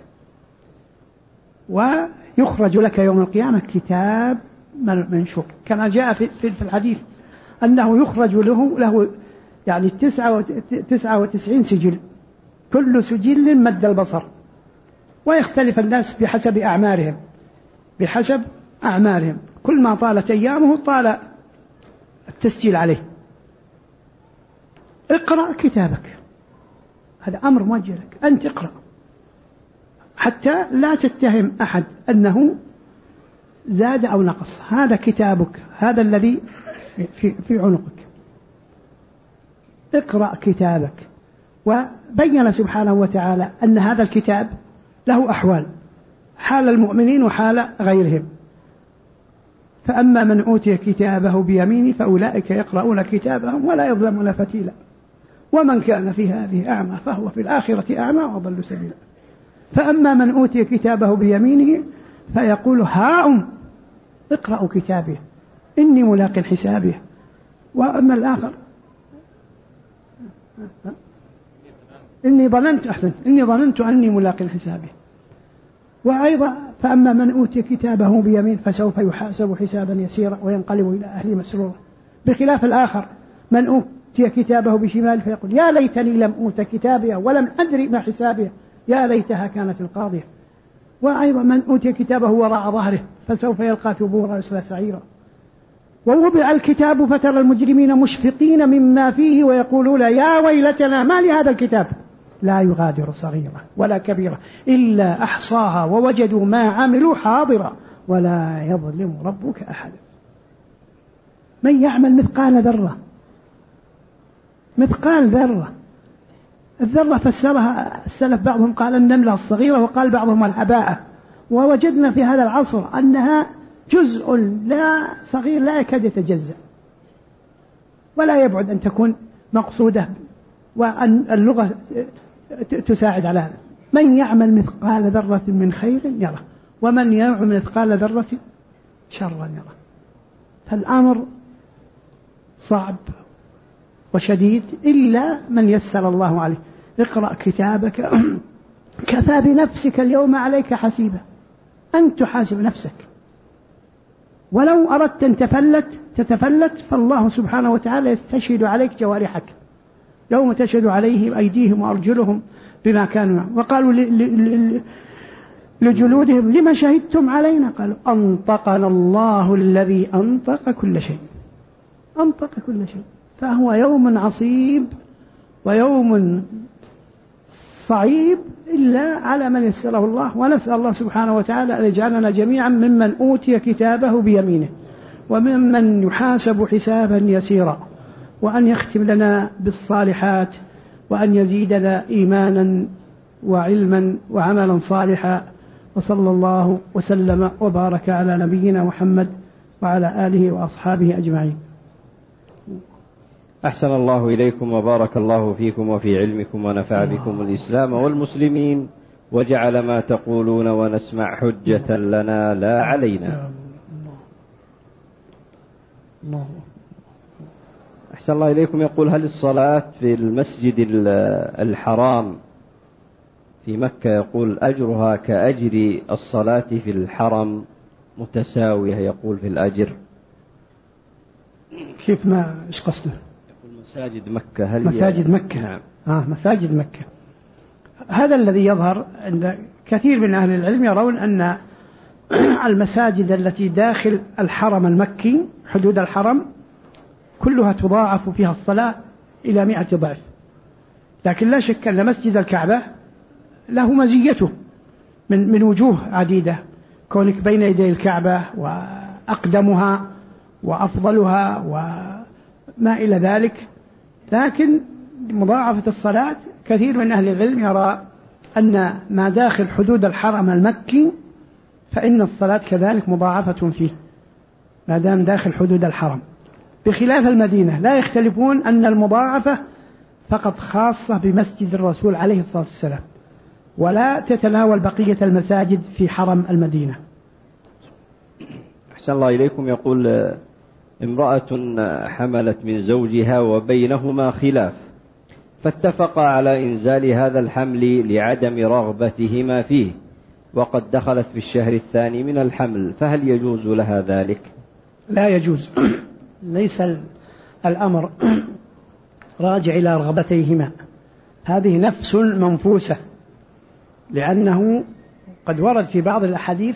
ويخرج لك يوم القيامة كتاب منشور، كما جاء في الحديث أنه يخرج له يعني 99 سجل، كل سجل مد البصر، ويختلف الناس بحسب أعمارهم، كل ما طالت أيامه طال التسجيل عليه. اقرأ كتابك، هذا أمر موجه لك، أنت اقرأ حتى لا تتهم أحد أنه زاد أو نقص. هذا كتابك، هذا الذي في عنقك، اقرأ كتابك. وبين سبحانه وتعالى أن هذا الكتاب له أحوال، حال المؤمنين وحال غيرهم. فأما من أوتي كتابه بيمينه فأولئك يقرؤون كتابهم ولا يظلمون فتيلا، ومن كان في هذه أعمى فهو في الآخرة أعمى وأضل سبيلا. فأما من أوتي كتابه بيمينه فيقول هاؤم اقرأوا كتابي إني ملاق حسابي. وأما الآخر إني ظننت أني ملاق حسابي. وأيضا فأما من أوتي كتابه بيمين فسوف يحاسب حسابا يسيرا وينقلب إلى أهله مسرورا. بخلاف الآخر من أوتي كتابه بشماله فيقول يا ليتني لم أوت كتابي ولم أدري ما حسابي يا ليتها كانت القاضية. وأيضا من أوتي كتابه وراء ظهره فسوف يلقى ثبورا ويصلى سعيرا. ووضع الكتاب فترى المجرمين مشفقين مما فيه ويقولون يا ويلتنا ما لهذا الكتاب لا يغادر صغيرة ولا كبيرة إلا أحصاها ووجدوا ما عملوا حاضرا ولا يظلم ربك أحد. من يعمل مثقال ذرة، الذرة فسرها السلف بعضهم قال النملة الصغيرة وقال بعضهم الحباءة. ووجدنا في هذا العصر أنها جزء لا صغير لا يكاد يتجزأ ولا يبعد أن تكون مقصودة، وأن اللغة تساعد على هذا. من يعمل مثقال ذرة من خير يره ومن يعمل مثقال ذرة شرا يره. فالأمر صعب وشديد إلا من يسر الله عليه. اقرأ كتابك كفى بنفسك اليوم عليك حسيبا، أنت تحاسب نفسك. ولو أردت أن تتفلت فالله سبحانه وتعالى يستشهد عليك جوارحك يوم تشهد عليهم أيديهم وأرجلهم بما كانوا. وقالوا لجلودهم لما شهدتم علينا؟ قالوا أنطقنا الله الذي أنطق كل شيء. فهو يوم عصيب ويوم صعيب إلا على من يسره الله. ونسأل الله سبحانه وتعالى أن يجعلنا جميعا ممن أوتي كتابه بيمينه وممن يحاسب حسابا يسيرا، وأن يختم لنا بالصالحات، وأن يزيدنا إيمانا وعلما وعملا صالحا. وصلى الله وسلم وبارك على نبينا محمد وعلى آله وأصحابه أجمعين. أحسن الله إليكم وبارك الله فيكم وفي علمكم ونفع بكم الإسلام والمسلمين، وجعل ما تقولون ونسمع حجة لنا لا علينا. أحسن الله إليكم. يقول هل الصلاة في المسجد الحرام في مكة يقول أجرها كأجر الصلاة في الحرم متساوية؟ يقول في الأجر. كيف ما إيش قصده؟ يقول مساجد مكة. هل مساجد مكة؟ نعم. مساجد مكة. هذا الذي يظهر عند كثير من أهل العلم، يرون أن المساجد التي داخل الحرم المكي حدود الحرم كلها تضاعف فيها الصلاة إلى 100 ضعف. لكن لا شك أن مسجد الكعبة له مزيته من وجوه عديدة، كونك بين يدي الكعبة وأقدمها وأفضلها وما إلى ذلك. لكن مضاعفة الصلاة كثير من أهل العلم يرى أن ما داخل حدود الحرم المكي فإن الصلاة كذلك مضاعفة فيه ما دام داخل حدود الحرم، بخلاف المدينة لا يختلفون أن المضاعفة فقط خاصة بمسجد الرسول عليه الصلاة والسلام. ولا تتناول بقية المساجد في حرم المدينة. أحسن الله إليكم. يقول امرأة حملت من زوجها وبينهما خلاف، فاتفقا على إنزال هذا الحمل لعدم رغبتهما فيه، وقد دخلت في الشهر الثاني من الحمل، فهل يجوز لها ذلك؟ لا يجوز. ليس الأمر راجع إلى رغبتيهما، هذه نفس منفوسة، لأنه قد ورد في بعض الأحاديث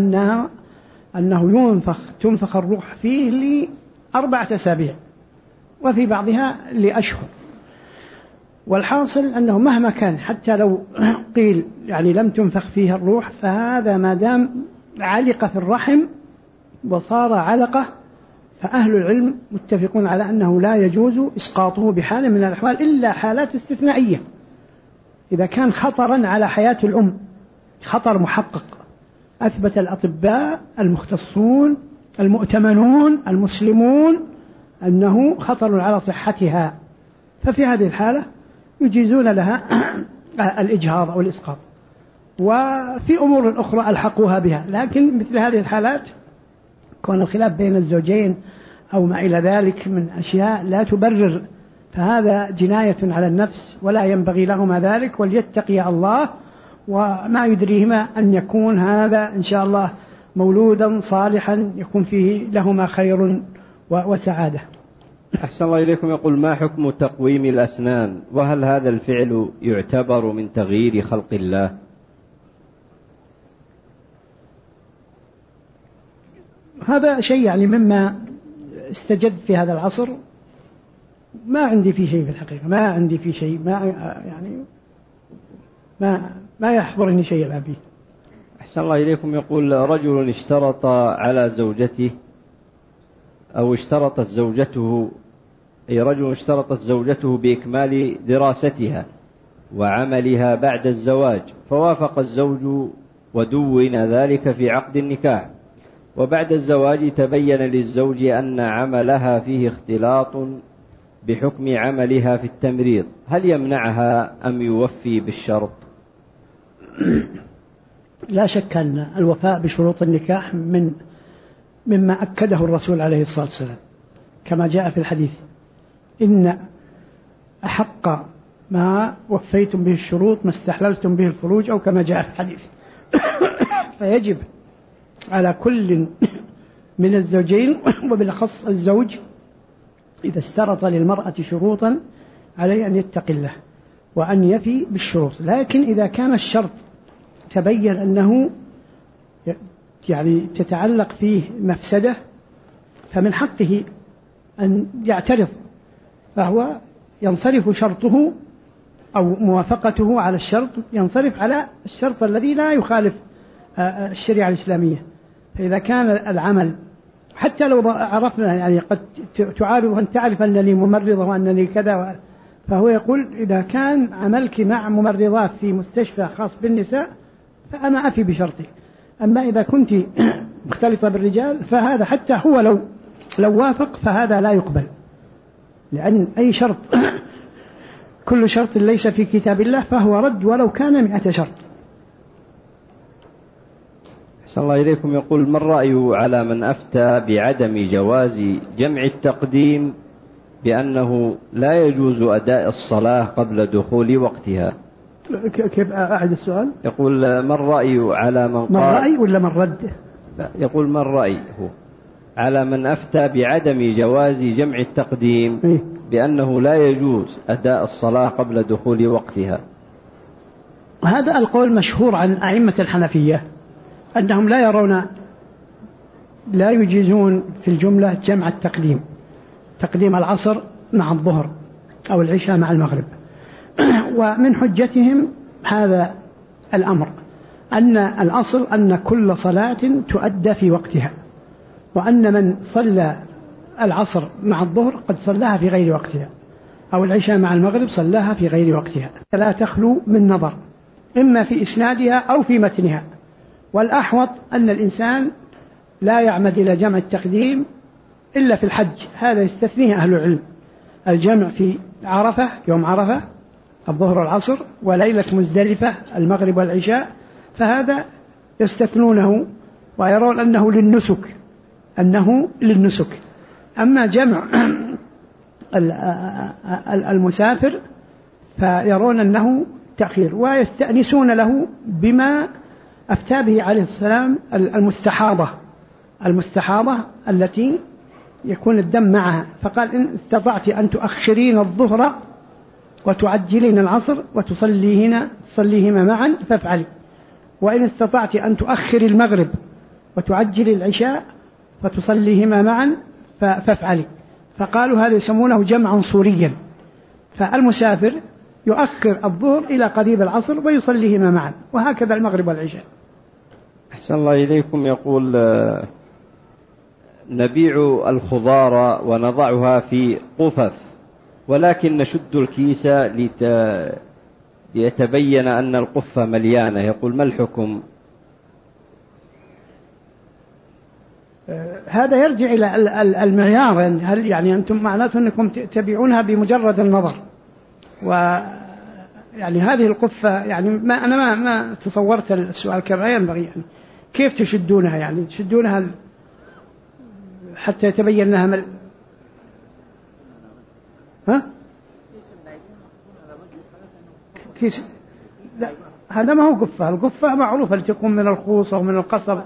أنه تنفخ الروح فيه ل4 أسابيع، وفي بعضها لأشهر. والحاصل أنه مهما كان، حتى لو قيل يعني لم تنفخ فيه الروح، فهذا ما دام علق في الرحم وصار علقة، فأهل العلم متفقون على أنه لا يجوز إسقاطه بحال من الأحوال إلا حالات استثنائية، إذا كان خطرا على حياة الأم، خطر محقق أثبت الأطباء المختصون المؤتمنون المسلمون أنه خطر على صحتها، ففي هذه الحالة يجيزون لها الإجهاض أو الإسقاط. وفي أمور أخرى ألحقوها بها، لكن مثل هذه الحالات كون الخلاف بين الزوجين أو ما إلى ذلك من أشياء لا تبرر، فهذا جناية على النفس، ولا ينبغي لهما ذلك، وليتقي الله، وما يدريهما أن يكون هذا إن شاء الله مولودا صالحا يكون فيه لهما خير وسعادة. أحسن الله إليكم. يقول ما حكم تقويم الأسنان، وهل هذا الفعل يعتبر من تغيير خلق الله؟ هذا شيء يعني مما استجد في هذا العصر، ما عندي فيه شيء في الحقيقة، ما عندي فيه شيء، ما يحضرني شيء الآن فيه. أحسن الله إليكم. يقول رجل اشترط على زوجته أو اشترطت زوجته، أي رجل اشترطت زوجته بإكمال دراستها وعملها بعد الزواج، فوافق الزوج ودون ذلك في عقد النكاح، وبعد الزواج تبين للزوج أن عملها فيه اختلاط بحكم عملها في التمريض، هل يمنعها أم يوفي بالشرط؟ لا شك أن الوفاء بشروط النكاح مما أكده الرسول عليه الصلاة والسلام، كما جاء في الحديث: إن أحق ما وفيتم به الشروط ما استحللتم به الفروج، أو كما جاء في الحديث. فيجب على كل من الزوجين، وبالأخص الزوج، إذا اشترط للمرأة شروطا عليه أن يتقي الله وأن يفي بالشروط. لكن إذا كان الشرط تبين أنه يعني تتعلق فيه مفسدة، فمن حقه أن يعترض، فهو ينصرف شرطه أو موافقته على الشرط ينصرف على الشرط الذي لا يخالف الشريعة الإسلامية. فإذا كان العمل حتى لو عرفنا يعني قد تعارض أن تعرف أنني ممرضة وأنني كذا، فهو يقول إذا كان عملك مع ممرضات في مستشفى خاص بالنساء فأنا أفي بشرطي، أما إذا كنت مختلطة بالرجال فهذا حتى هو لو وافق فهذا لا يقبل، لأن أي شرط كل شرط ليس في كتاب الله فهو رد ولو كان 100 شرط. أحسن الله إليكم. يقول ما الرأي على من أفتى بعدم جواز جمع التقديم بأنه لا يجوز أداء الصلاة قبل دخول وقتها؟ كيف أعد السؤال؟ يقول ما الرأي على من قال ما الرأي ولا من رد؟ لا، يقول ما الرأي هو على من أفتى بعدم جواز جمع التقديم بأنه لا يجوز أداء الصلاة قبل دخول وقتها. هذا القول مشهور عن أئمة الحنفية أنهم لا يجيزون في الجملة جمع التقديم، تقديم العصر مع الظهر أو العشاء مع المغرب. ومن حجتهم هذا الأمر أن الأصل أن كل صلاة تؤدى في وقتها، وأن من صلى العصر مع الظهر قد صلاها في غير وقتها، أو العشاء مع المغرب صلاها في غير وقتها، فلا تخلو من نظر إما في إسنادها أو في متنها. والأحوط أن الإنسان لا يعمد إلى جمع التقديم إلا في الحج، هذا يستثنيه أهل العلم، الجمع في عرفة يوم عرفة الظهر والعصر، وليلة مزدلفة المغرب والعشاء، فهذا يستثنونه ويرون أنه للنسك. أما جمع المسافر فيرون أنه تأخير، ويستأنسون له بما أفتى به عليه السلام المستحاضة التي يكون الدم معها، فقال إن استطعت أن تؤخرين الظهر وتعجلين العصر وتصليهما معا فافعلي، وإن استطعت أن تؤخر المغرب وتعجل العشاء فتصليهما معا فافعلي. فقالوا هذا يسمونه جمعا صوريا، فالمسافر يؤخر الظهر إلى قريب العصر ويصليهما معا، وهكذا المغرب والعشاء. أحسن الله إليكم. يقول نبيع الخضار ونضعها في قفف، ولكن نشد الكيس ليتبين أن القفة مليانة، يقول ما الحكم؟ هذا يرجع إلى المعيار. هل يعني أنتم معناته أنكم تبيعونها بمجرد النظر؟ ويعني هذه القفة يعني أنا ما تصورت السؤال كما ينبغي. يعني كيف تشدونها؟ يعني تشدونها حتى يتبين لها ها؟ كيس؟ لا، هذا ما هو قفة. القفة معروفة لتكون من الخوص أو من القصب.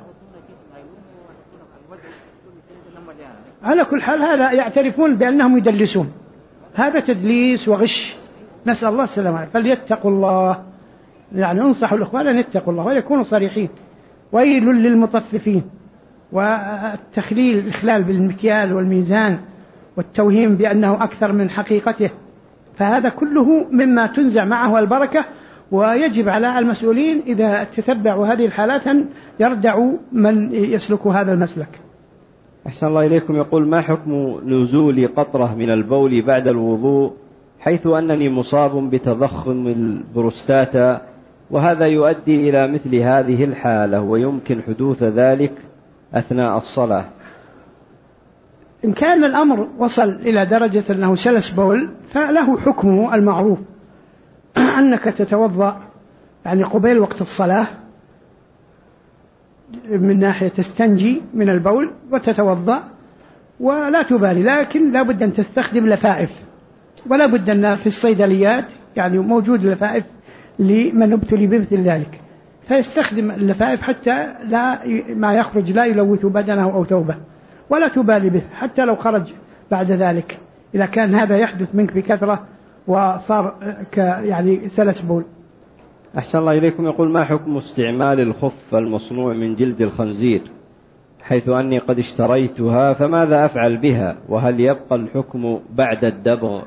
على كل حال هذا يعترفون بأنهم يدلسون، هذا تدليس وغش، نسأل الله السلامة. فليتقوا الله، يعني انصحوا الإخوان أن يتقوا الله ويكونوا صريحين. ويل للمطففين، والتخليل الإخلال بالمكيال والميزان والتوهيم بأنه أكثر من حقيقته، فهذا كله مما تنزع معه البركة. ويجب على المسؤولين إذا تتبعوا هذه الحالات أن يردعوا من يسلك هذا المسلك. أحسن الله إليكم. يقول ما حكم نزول قطرة من البول بعد الوضوء، حيث أنني مصاب بتضخم البروستاتا، وهذا يؤدي إلى مثل هذه الحالة، ويمكن حدوث ذلك أثناء الصلاة؟ إن كان الأمر وصل إلى درجة أنه سلس بول فله حكمه المعروف، أنك تتوضأ يعني قبيل وقت الصلاة، من ناحية تستنجي من البول وتتوضأ ولا تبالي، لكن لا بد أن تستخدم لفائف، ولا بد أن في الصيدليات يعني موجود لفائف لمن ابتلي بمثل ذلك، فيستخدم اللفائف حتى لا ما يخرج لا يلوث بدنه أو ثوبه، ولا تبالي به حتى لو خرج بعد ذلك، إذا كان هذا يحدث منك بكثرة وصار يعني سلس بول. أحسن الله إليكم. يقول ما حكم استعمال الخف المصنوع من جلد الخنزير، حيث أني قد اشتريتها، فماذا أفعل بها، وهل يبقى الحكم بعد الدبغ؟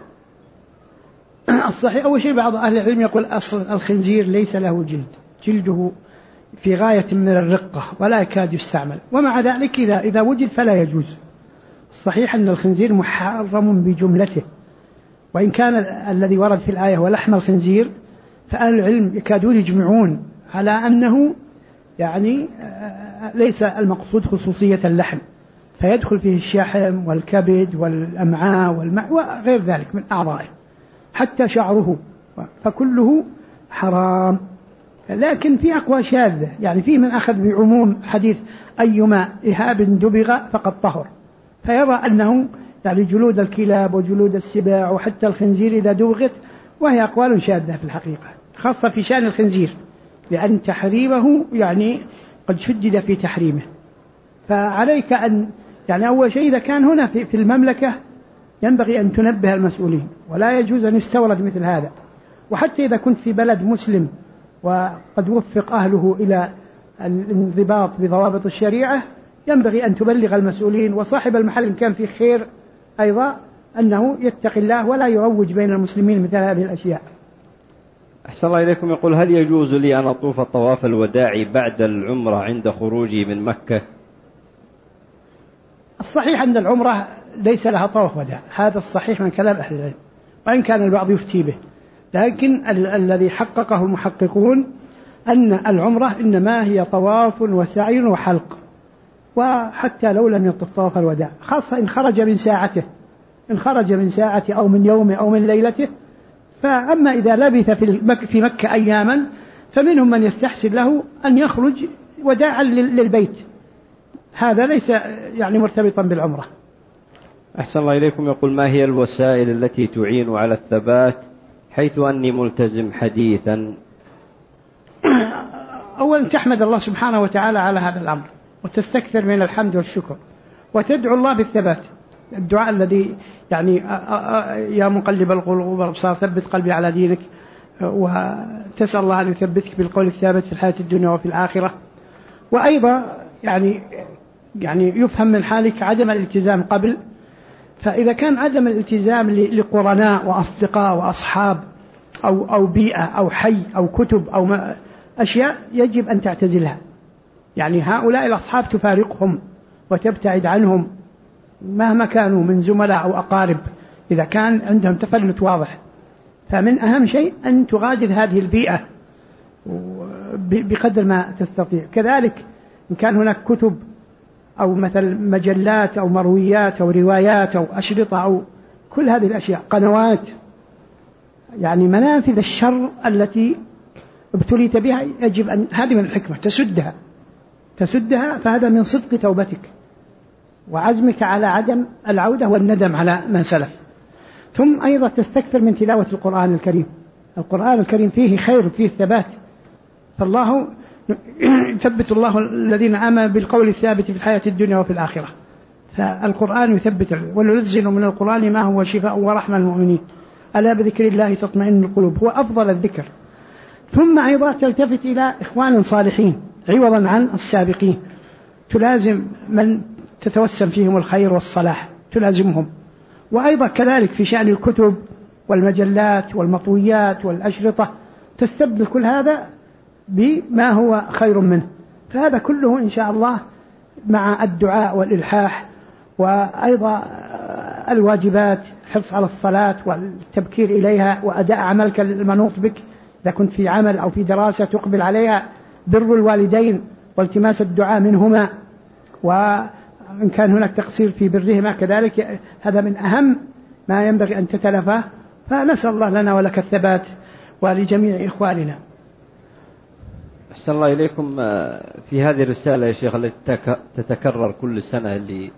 الصحيح أول شيء بعض أهل العلم يقول أصل الخنزير ليس له جلد، جلده في غاية من الرقة ولا يكاد يستعمل، ومع ذلك إذا وجد فلا يجوز. الصحيح أن الخنزير محرم بجملته، وإن كان الذي ورد في الآية ولحم الخنزير، فأهل العلم يكادون يجمعون على أنه يعني ليس المقصود خصوصية اللحم، فيدخل فيه الشحم والكبد والأمعاء والمعدة وغير ذلك من أعضائه، حتى شعره، فكله حرام. لكن في أقوى شاذة، يعني في من أخذ بعموم حديث أيما إهاب دبغ فقد طهر، فيرى أنه يعني جلود الكلاب وجلود السباع وحتى الخنزير إذا دبغت، وهي أقوال شاذة في الحقيقة، خاصة في شأن الخنزير، لأن تحريمه يعني قد شدد في تحريمه. فعليك أن يعني أول شيء إذا كان هنا في المملكة ينبغي أن تنبه المسؤولين، ولا يجوز أن يستورد مثل هذا. وحتى إذا كنت في بلد مسلم وقد وفق أهله إلى الانضباط بضوابط الشريعة، ينبغي أن تبلغ المسؤولين، وصاحب المحل إن كان فيه خير أيضا أنه يتقي الله ولا يروج بين المسلمين مثل هذه الأشياء. أحسن الله إليكم. يقول هل يجوز لي أن أطوف طواف الوداع بعد العمرة عند خروجي من مكة؟ الصحيح أن العمرة ليس لها طواف وداع، هذا الصحيح من كلام أهل العلم، وإن كان البعض يفتي به، لكن الذي حققه المحققون أن العمرة إنما هي طواف وسعي وحلق، وحتى لو لم يطف طواف الوداع، خاصة إن خرج من ساعته، إن خرج من ساعته أو من يومه أو من ليلته، فأما إذا لبث في مكة أياما فمنهم من يستحسن له أن يخرج وداعا للبيت، هذا ليس يعني مرتبطا بالعمرة. أحسن الله إليكم. يقول: ما هي الوسائل التي تعين على الثبات حيث أني ملتزم حديثا؟ أولا تحمد الله سبحانه وتعالى على هذا الأمر، وتستكثر من الحمد والشكر، وتدعو الله بالثبات، الدعاء الذي يعني يا مقلب القلوب والأبصار ثبت قلبي على دينك، وتسأل الله أن يثبتك بالقول الثابت في الحياة الدنيا وفي الآخرة. وأيضا يعني يفهم من حالك عدم الالتزام قبل، فإذا كان عدم الالتزام لقرناء وأصدقاء وأصحاب أو بيئة أو حي أو كتب أو أشياء يجب أن تعتزلها، يعني هؤلاء الأصحاب تفارقهم وتبتعد عنهم مهما كانوا من زملاء أو أقارب إذا كان عندهم تفلت واضح. فمن أهم شيء أن تغادر هذه البيئة بقدر ما تستطيع. كذلك إن كان هناك كتب أو مثل مجلات أو مرويات أو روايات أو أشرطة أو كل هذه الأشياء، قنوات، يعني منافذ الشر التي ابتليت بها يجب أن هذه من الحكمة تسدها، فهذا من صدق توبتك وعزمك على عدم العودة والندم على ما سلف. ثم أيضا تستكثر من تلاوة القرآن الكريم. القرآن الكريم فيه خير فيه ثبات، فالله يثبت الله الذين آمنوا بالقول الثابت في الحياة الدنيا وفي الآخرة، فالقرآن يثبت. وننزل من القرآن ما هو شفاء ورحمة للمؤمنين ألا بذكر الله تطمئن القلوب، هو أفضل الذكر. ثم أيضا تلتفت إلى إخوان صالحين عوضا عن السابقين، تلازم من تتوسم فيهم الخير والصلاح تلازمهم. وأيضا كذلك في شأن الكتب والمجلات والمطويات والأشرطة تستبدل كل هذا بما هو خير منه. فهذا كله إن شاء الله مع الدعاء والإلحاح، وأيضا الواجبات، حرص على الصلاة والتبكير إليها وأداء عملك المنوط بك إذا كنت في عمل أو في دراسة تقبل عليها، بر الوالدين والتماس الدعاء منهما، وإن كان هناك تقصير في برهما كذلك، هذا من أهم ما ينبغي أن تتلفاه. فنسأل الله لنا ولك الثبات ولجميع إخواننا. أحسن الله إليكم. في هذه الرسالة يا شيخ التي تتكرر كل سنة اللي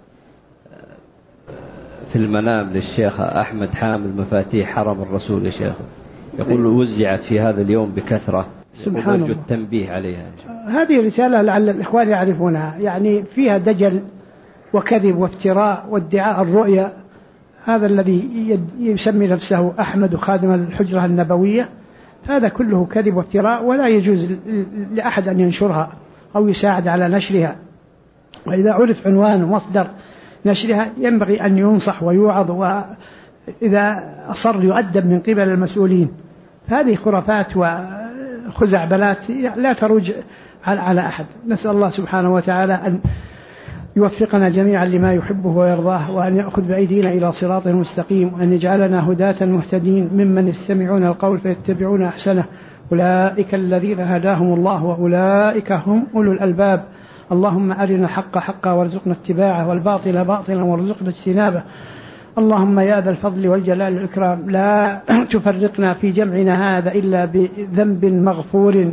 في المنام للشيخ أحمد حامل مفاتيح حرم الرسول يا شيخ، يقول وزعت في هذا اليوم بكثرة، سبحان الله، التنبيه عليها. هذه رسالة لعل الإخوان يعرفونها، يعني فيها دجل وكذب وافتراء وادعاء الرؤيا. هذا الذي يسمي نفسه أحمد خادم الحجرة النبوية، هذا كله كذب وافتراء، ولا يجوز لأحد أن ينشرها أو يساعد على نشرها. وإذا عرف عنوان ومصدر نشرها ينبغي أن ينصح ويوعظ، وإذا أصر يؤدب من قبل المسؤولين. هذه خرافات وخزعبلات لا تروج على أحد. نسأل الله سبحانه وتعالى أن يوفقنا جميعا لما يحبه ويرضاه، وأن يأخذ بأيدينا إلى صراط مستقيم، وأن يجعلنا هداة مهتدين ممن يستمعون القول فيتبعون أحسنه. أولئك الذين هداهم الله وأولئك هم أولو الألباب. اللهم أرنا الحق حقا وارزقنا اتباعه، والباطل باطلا وارزقنا اجتنابه. اللهم يا ذا الفضل والجلال والإكرام لا تفرقنا في جمعنا هذا إلا بذنب مغفور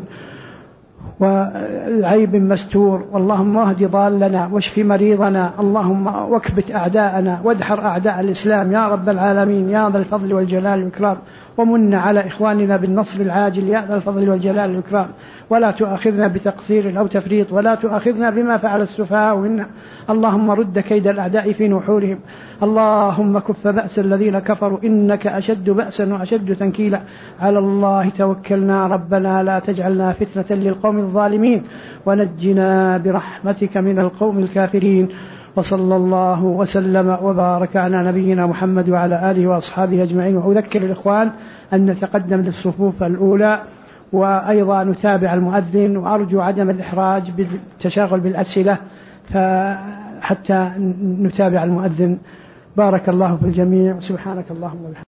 وعيب مستور. اللهم اهد ضالنا واشف مريضنا، اللهم واكبت أعداءنا وادحر أعداء الإسلام يا رب العالمين يا ذا الفضل والجلال والإكرام. ومن على إخواننا بالنصر العاجل يا ذا الفضل والجلال والإكرام، ولا تؤاخذنا بتقصير أو تفريط، ولا تؤاخذنا بما فعل السفهاء منا. اللهم رد كيد الأعداء في نحورهم، اللهم كف بأس الذين كفروا إنك أشد بأسا وأشد تنكيلا. على الله توكلنا ربنا لا تجعلنا فتنة للقوم الظالمين، ونجنا برحمتك من القوم الكافرين. وصلى الله وسلم وبارك على نبينا محمد وعلى آله وأصحابه أجمعين. وأذكر الإخوان أن نتقدم للصفوف الأولى، وأيضا نتابع المؤذن، وأرجو عدم الإحراج بالتشاغل بالأسئلة حتى نتابع المؤذن. بارك الله في الجميع، سبحانك اللهم وبحمدك.